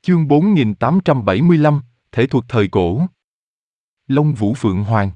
Chương 4875, Thể thuật thời cổ. Long Vũ Phượng Hoàng.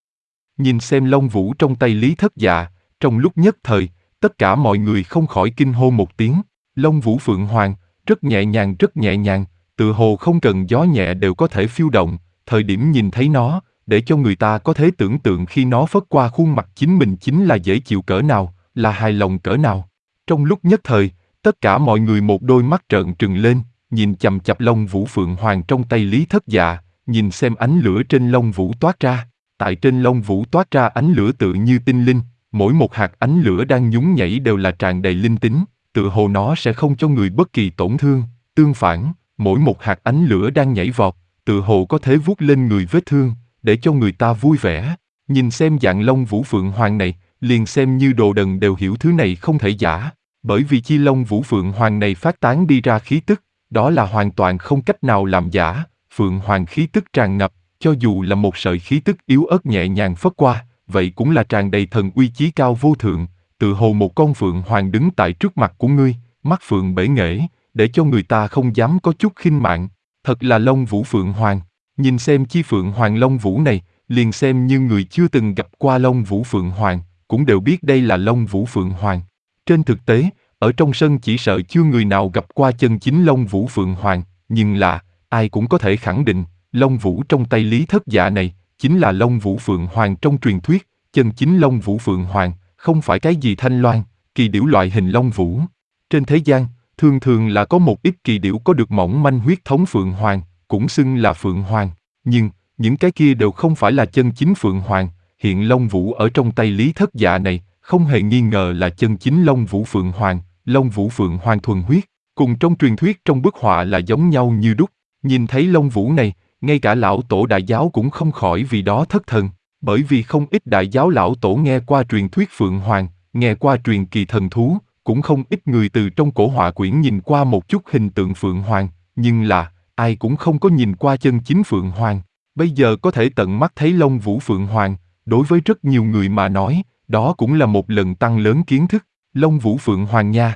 Nhìn xem Long Vũ trong tay Lý Thất Dạ, trong lúc nhất thời, tất cả mọi người không khỏi kinh hô một tiếng. Long Vũ Phượng Hoàng, rất nhẹ nhàng, tựa hồ không cần gió nhẹ đều có thể phiêu động, thời điểm nhìn thấy nó, để cho người ta có thể tưởng tượng khi nó phất qua khuôn mặt chính mình chính là dễ chịu cỡ nào, là hài lòng cỡ nào. Trong lúc nhất thời, tất cả mọi người một đôi mắt trợn trừng lên, nhìn chằm chằm Long Vũ Phượng Hoàng trong tay Lý Thất Dạ, nhìn xem ánh lửa trên Long Vũ toát ra. Tại trên Long Vũ toát ra ánh lửa tự như tinh linh, mỗi một hạt ánh lửa đang nhún nhảy đều là tràn đầy linh tính, tựa hồ nó sẽ không cho người bất kỳ tổn thương. Tương phản, mỗi một hạt ánh lửa đang nhảy vọt, tựa hồ có thể vuốt lên người vết thương, để cho người ta vui vẻ. Nhìn xem dạng Long Vũ Phượng Hoàng này, liền xem như đồ đần đều hiểu thứ này không thể giả, bởi vì chi Long Vũ Phượng Hoàng này phát tán đi ra khí tức, đó là hoàn toàn không cách nào làm giả. Phượng Hoàng khí tức tràn ngập, cho dù là một sợi khí tức yếu ớt nhẹ nhàng phất qua, vậy cũng là tràn đầy thần uy chí cao vô thượng, tự hồ một con Phượng Hoàng đứng tại trước mặt của ngươi, mắt phượng bể nghễ, để cho người ta không dám có chút khinh mạn. Thật là Long Vũ Phượng Hoàng. Nhìn xem chi Phượng Hoàng Long Vũ này, liền xem như người chưa từng gặp qua Long Vũ Phượng Hoàng, cũng đều biết đây là Long Vũ Phượng Hoàng. Trên thực tế, ở trong sân chỉ sợ chưa người nào gặp qua chân chính Long Vũ Phượng Hoàng, nhưng là, ai cũng có thể khẳng định, Long Vũ trong tay Lý Thất Dạ này, chính là Long Vũ Phượng Hoàng trong truyền thuyết, chân chính Long Vũ Phượng Hoàng, không phải cái gì thanh loan, kỳ điểu loại hình Long Vũ. Trên thế gian, thường thường là có một ít kỳ điểu có được mỏng manh huyết thống Phượng Hoàng, cũng xưng là Phượng Hoàng, nhưng, những cái kia đều không phải là chân chính Phượng Hoàng, hiện Long Vũ ở trong tay Lý Thất Dạ này, không hề nghi ngờ là chân chính Long Vũ Phượng Hoàng, Long Vũ Phượng Hoàng thuần huyết, cùng trong truyền thuyết trong bức họa là giống nhau như đúc. Nhìn thấy Long Vũ này, ngay cả lão tổ đại giáo cũng không khỏi vì đó thất thần, bởi vì không ít đại giáo lão tổ nghe qua truyền thuyết Phượng Hoàng, nghe qua truyền kỳ thần thú, cũng không ít người từ trong cổ họa quyển nhìn qua một chút hình tượng Phượng Hoàng, nhưng là, ai cũng không có nhìn qua chân chính Phượng Hoàng. Bây giờ có thể tận mắt thấy Long Vũ Phượng Hoàng, đối với rất nhiều người mà nói, đó cũng là một lần tăng lớn kiến thức. Long Vũ Phượng Hoàng nha,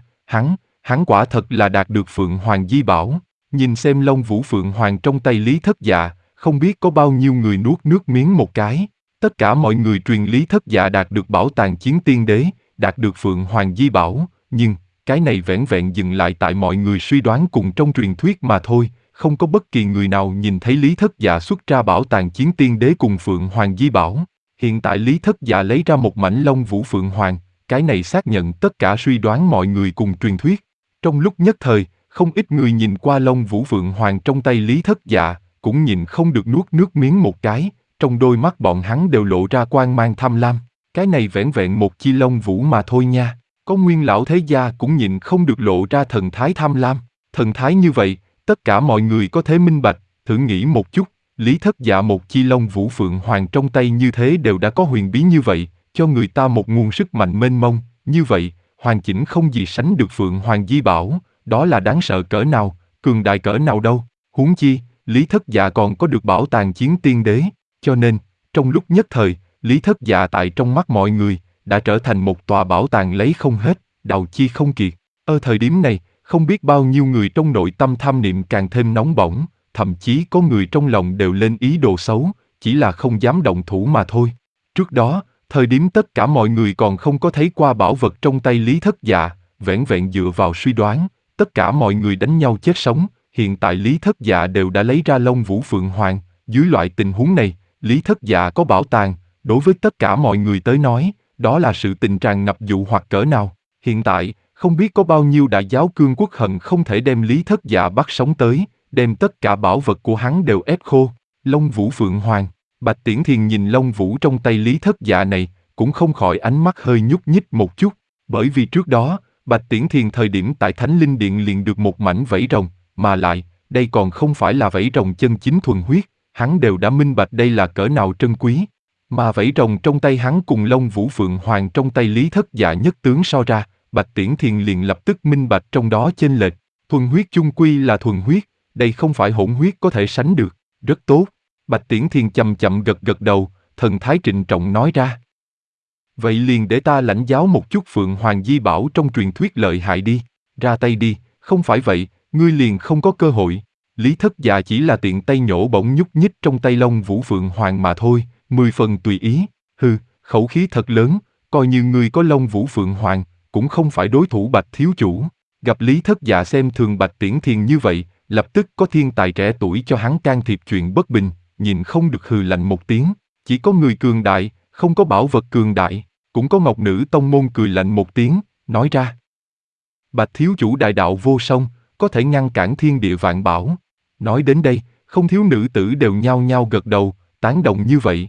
hắn quả thật là đạt được Phượng Hoàng di bảo. Nhìn xem Long Vũ Phượng Hoàng trong tay Lý Thất Dạ, không biết có bao nhiêu người nuốt nước miếng một cái. Tất cả mọi người truyền Lý Thất Dạ đạt được bảo tàng chiến tiên đế, đạt được Phượng Hoàng di bảo, nhưng, cái này vẻn vẹn dừng lại tại mọi người suy đoán cùng trong truyền thuyết mà thôi, không có bất kỳ người nào nhìn thấy Lý Thất Dạ xuất ra bảo tàng chiến tiên đế cùng Phượng Hoàng di bảo. Hiện tại Lý Thất Dạ lấy ra một mảnh Long Vũ Phượng Hoàng, cái này xác nhận tất cả suy đoán mọi người cùng truyền thuyết. Trong lúc nhất thời, không ít người nhìn qua Long Vũ Phượng Hoàng trong tay Lý Thất Dạ, cũng nhìn không được nuốt nước miếng một cái, trong đôi mắt bọn hắn đều lộ ra quang mang tham lam. Cái này vẻn vẹn một chi Long Vũ mà thôi nha, có nguyên lão thế gia cũng nhìn không được lộ ra thần thái tham lam. Thần thái như vậy, tất cả mọi người có thể minh bạch, thử nghĩ một chút, Lý Thất Dạ một chi Long Vũ Phượng Hoàng trong tay như thế đều đã có huyền bí như vậy, cho người ta một nguồn sức mạnh mênh mông, như vậy, hoàn chỉnh không gì sánh được Phượng Hoàng di bảo, đó là đáng sợ cỡ nào, cường đại cỡ nào đâu. Huống chi, Lý Thất Dạ còn có được bảo tàng chiến tiên đế, cho nên, trong lúc nhất thời, Lý Thất Dạ tại trong mắt mọi người, đã trở thành một tòa bảo tàng lấy không hết, đào chi không kiệt. Ở thời điểm này, không biết bao nhiêu người trong nội tâm tham niệm càng thêm nóng bỏng, thậm chí có người trong lòng đều lên ý đồ xấu, chỉ là không dám động thủ mà thôi. Trước đó, thời điểm tất cả mọi người còn không có thấy qua bảo vật trong tay Lý Thất Dạ, vẻn vẹn dựa vào suy đoán, tất cả mọi người đánh nhau chết sống, hiện tại Lý Thất Dạ đều đã lấy ra Long Vũ Phượng Hoàng, dưới loại tình huống này, Lý Thất Dạ có bảo tàng, đối với tất cả mọi người tới nói, đó là sự tình tràn ngập dụ hoặc cỡ nào. Hiện tại, không biết có bao nhiêu đại giáo cương quốc hận không thể đem Lý Thất Dạ bắt sống tới, đem tất cả bảo vật của hắn đều ép khô. Long Vũ Phượng Hoàng, Bạch Tiễn Thiền nhìn Long Vũ trong tay Lý Thất Dạ này, cũng không khỏi ánh mắt hơi nhúc nhích một chút, bởi vì trước đó, Bạch Tiễn Thiền thời điểm tại Thánh Linh Điện liền được một mảnh vảy rồng, mà lại, đây còn không phải là vảy rồng chân chính thuần huyết, hắn đều đã minh bạch đây là cỡ nào trân quý. Mà vảy rồng trong tay hắn cùng Long Vũ Phượng Hoàng trong tay Lý Thất Dạ nhất tướng so ra, Bạch Tiễn Thiền liền lập tức minh bạch trong đó chênh lệch, thuần huyết chung quy là thuần huyết, đây không phải hỗn huyết có thể sánh được, rất tốt. Bạch Tiễn Thiền chậm chậm gật gật đầu, thần thái trịnh trọng nói ra. Vậy liền để ta lãnh giáo một chút Phượng Hoàng di bảo trong truyền thuyết lợi hại đi, ra tay đi, không phải vậy, ngươi liền không có cơ hội. Lý Thất Dạ chỉ là tiện tay nhổ bổng nhúc nhích trong tay Long Vũ Phượng Hoàng mà thôi, 10 phần tùy ý. Hừ, khẩu khí thật lớn, coi như ngươi có Long Vũ Phượng Hoàng, cũng không phải đối thủ Bạch thiếu chủ. Gặp Lý Thất Dạ xem thường Bạch Tiễn Thiền như vậy, lập tức có thiên tài trẻ tuổi cho hắn can thiệp chuyện bất bình, nhìn không được hừ lạnh một tiếng. Chỉ có người cường đại, không có bảo vật cường đại. Cũng có Ngọc Nữ Tông môn cười lạnh một tiếng, nói ra. Bạch thiếu chủ đại đạo vô song, có thể ngăn cản thiên địa vạn bảo. Nói đến đây, không thiếu nữ tử đều nhao nhao gật đầu, tán đồng như vậy.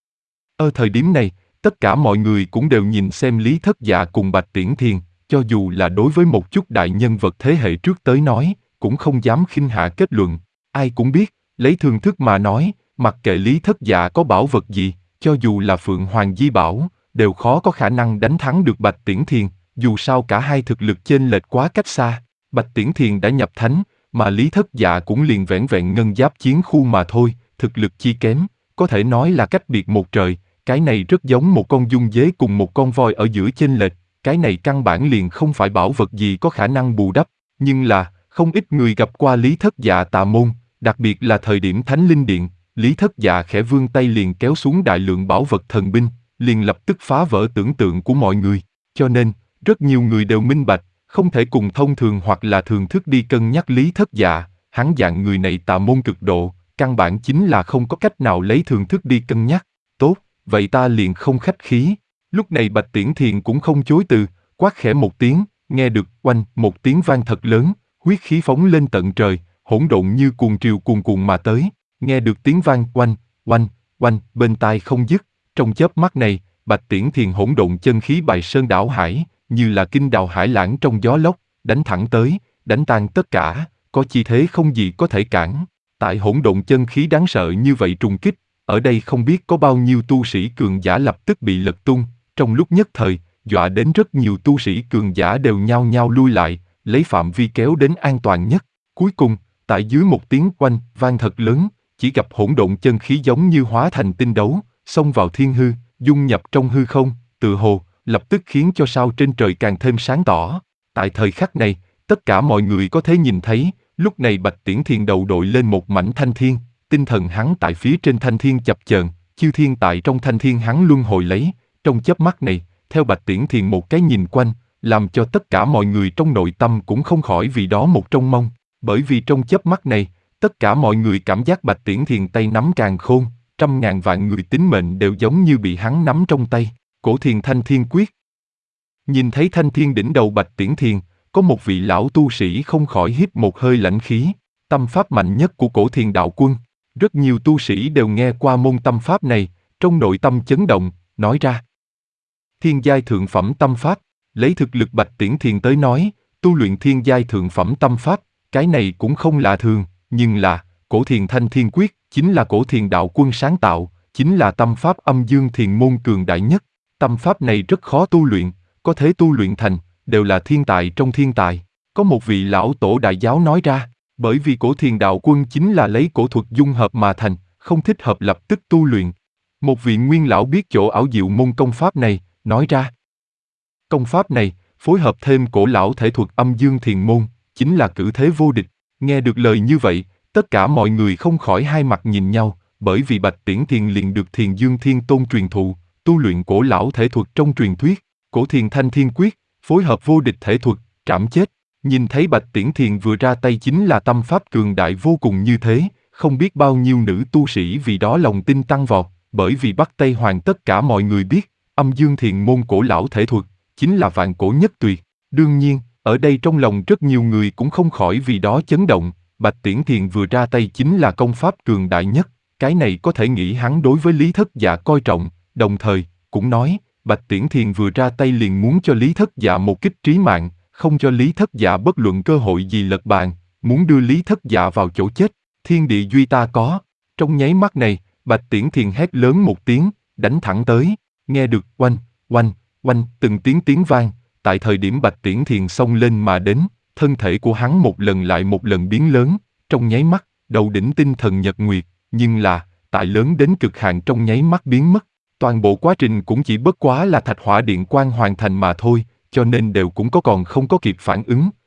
Ở thời điểm này, tất cả mọi người cũng đều nhìn xem Lý Thất Dạ cùng Bạch Tiễn Thiền, cho dù là đối với một chút đại nhân vật thế hệ trước tới nói, cũng không dám khinh hạ kết luận. Ai cũng biết, lấy thường thức mà nói, mặc kệ Lý Thất Dạ có bảo vật gì, cho dù là Phượng Hoàng Di Bảo, đều khó có khả năng đánh thắng được Bạch Tiễn Thiền, dù sao cả hai thực lực chênh lệch quá cách xa. Bạch Tiễn Thiền đã nhập thánh, mà Lý Thất Dạ cũng liền vẻn vẹn ngân giáp chiến khu mà thôi, thực lực chi kém, có thể nói là cách biệt một trời, cái này rất giống một con dung dế cùng một con voi ở giữa chênh lệch, cái này căn bản liền không phải bảo vật gì có khả năng bù đắp, nhưng là, không ít người gặp qua Lý Thất Dạ tà môn, đặc biệt là thời điểm Thánh Linh Điện, Lý Thất Dạ khẽ vươn tay liền kéo xuống đại lượng bảo vật thần binh, liền lập tức phá vỡ tưởng tượng của mọi người, cho nên, rất nhiều người đều minh bạch, không thể cùng thông thường hoặc là thường thức đi cân nhắc Lý Thất Dạ, hắn dạng người này tà môn cực độ, căn bản chính là không có cách nào lấy thường thức đi cân nhắc. Tốt, vậy ta liền không khách khí. Lúc này Bạch Tiễn Thiền cũng không chối từ, quát khẽ một tiếng, nghe được oanh một tiếng vang thật lớn, huyết khí phóng lên tận trời, hỗn độn như cuồng triều cuồn cuộn mà tới, nghe được tiếng vang oanh, oanh, oanh bên tai không dứt, trong chớp mắt này, Bạch Tiễn Thiền hỗn độn chân khí bài sơn đảo hải, như là kinh đào hải lãng trong gió lốc, đánh thẳng tới, đánh tan tất cả, có chi thế không gì có thể cản. Tại hỗn độn chân khí đáng sợ như vậy trùng kích, ở đây không biết có bao nhiêu tu sĩ cường giả lập tức bị lật tung, trong lúc nhất thời, dọa đến rất nhiều tu sĩ cường giả đều nhao nhao lui lại, lấy phạm vi kéo đến an toàn nhất. Cuối cùng, tại dưới một tiếng oanh vang thật lớn, chỉ gặp hỗn độn chân khí giống như hóa thành tinh đấu, xông vào thiên hư, dung nhập trong hư không, tự hồ, lập tức khiến cho sao trên trời càng thêm sáng tỏ. Tại thời khắc này, tất cả mọi người có thể nhìn thấy, lúc này Bạch Tiễn Thiền đầu đội lên một mảnh thanh thiên, tinh thần hắn tại phía trên thanh thiên chập chờn, chư thiên tại trong thanh thiên hắn luân hồi lấy, trong chớp mắt này, theo Bạch Tiễn Thiền một cái nhìn quanh, làm cho tất cả mọi người trong nội tâm cũng không khỏi vì đó một trông mong, bởi vì trong chớp mắt này, tất cả mọi người cảm giác Bạch Tiễn Thiền tay nắm càn khôn, trăm ngàn vạn người tính mệnh đều giống như bị hắn nắm trong tay. Cổ Thiền Thanh Thiên Quyết. Nhìn thấy thanh thiên đỉnh đầu Bạch Tiễn Thiền, có một vị lão tu sĩ không khỏi hít một hơi lãnh khí, tâm pháp mạnh nhất của Cổ Thiền Đạo Quân. Rất nhiều tu sĩ đều nghe qua môn tâm pháp này, trong nội tâm chấn động, nói ra. Thiên giai thượng phẩm tâm pháp, lấy thực lực Bạch Tiễn Thiền tới nói, tu luyện thiên giai thượng phẩm tâm pháp, cái này cũng không lạ thường, nhưng là, Cổ Thiền Thanh Thiên Quyết, chính là Cổ Thiền Đạo Quân sáng tạo, chính là tâm pháp âm dương thiền môn cường đại nhất. Tâm pháp này rất khó tu luyện, có thể tu luyện thành, đều là thiên tài trong thiên tài. Có một vị lão tổ đại giáo nói ra, bởi vì Cổ Thiền Đạo Quân chính là lấy cổ thuật dung hợp mà thành, không thích hợp lập tức tu luyện. Một vị nguyên lão biết chỗ ảo diệu môn công pháp này, nói ra. Công pháp này, phối hợp thêm cổ lão thể thuật âm dương thiền môn, chính là cử thế vô địch. Nghe được lời như vậy, tất cả mọi người không khỏi hai mặt nhìn nhau, bởi vì Bạch Tiễn Thiền liền được Thiền Dương Thiên Tôn truyền thụ, tu luyện cổ lão thể thuật trong truyền thuyết, Cổ Thiền Thanh Thiên Quyết, phối hợp vô địch thể thuật, trảm chết. Nhìn thấy Bạch Tiễn Thiền vừa ra tay chính là tâm pháp cường đại vô cùng như thế, không biết bao nhiêu nữ tu sĩ vì đó lòng tin tăng vọt, bởi vì Bắc Tây Hoàng tất cả mọi người biết, âm dương thiền môn cổ lão thể thuật, chính là vạn cổ nhất tuyệt. Đương nhiên, ở đây trong lòng rất nhiều người cũng không khỏi vì đó chấn động, Bạch Tiễn Thiền vừa ra tay chính là công pháp cường đại nhất, cái này có thể nghĩ hắn đối với Lý Thất Dạ coi trọng, đồng thời, cũng nói, Bạch Tiễn Thiền vừa ra tay liền muốn cho Lý Thất Dạ một kích trí mạng, không cho Lý Thất Dạ bất luận cơ hội gì lật bàn, muốn đưa Lý Thất Dạ vào chỗ chết, thiên địa duy ta có. Trong nháy mắt này, Bạch Tiễn Thiền hét lớn một tiếng, đánh thẳng tới, nghe được oanh, oanh, oanh từng tiếng vang, tại thời điểm Bạch Tiễn Thiền xông lên mà đến, thân thể của hắn một lần lại một lần biến lớn, trong nháy mắt, đầu đỉnh tinh thần nhật nguyệt, nhưng là, tại lớn đến cực hạn trong nháy mắt biến mất. Toàn bộ quá trình cũng chỉ bất quá là Thạch Hỏa Điện Quang hoàn thành mà thôi, cho nên đều cũng còn không có kịp phản ứng,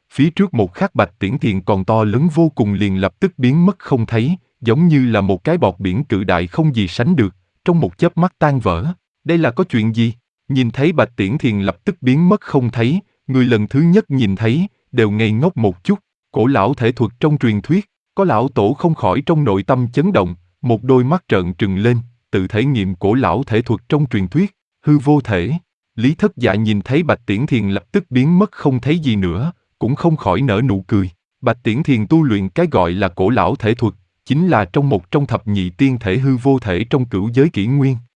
Phía trước một khắc Bạch Tiễn Thiền còn to lớn vô cùng liền lập tức biến mất không thấy, giống như là một cái bọt biển cự đại không gì sánh được, trong một chớp mắt tan vỡ. Đây là có chuyện gì? Nhìn thấy Bạch Tiễn Thiền lập tức biến mất không thấy, người lần thứ nhất nhìn thấy, đều ngây ngốc một chút. Cổ lão thể thuật trong truyền thuyết, có lão tổ không khỏi trong nội tâm chấn động, một đôi mắt trợn trừng lên, tự thể nghiệm cổ lão thể thuật trong truyền thuyết, hư vô thể. Lý Thất Dạ nhìn thấy Bạch Tiễn Thiền lập tức biến mất không thấy gì nữa, cũng không khỏi nở nụ cười. Bạch Tiễn Thiền tu luyện cái gọi là cổ lão thể thuật, chính là trong một trong thập nhị tiên thể hư vô thể trong cửu giới kỷ nguyên,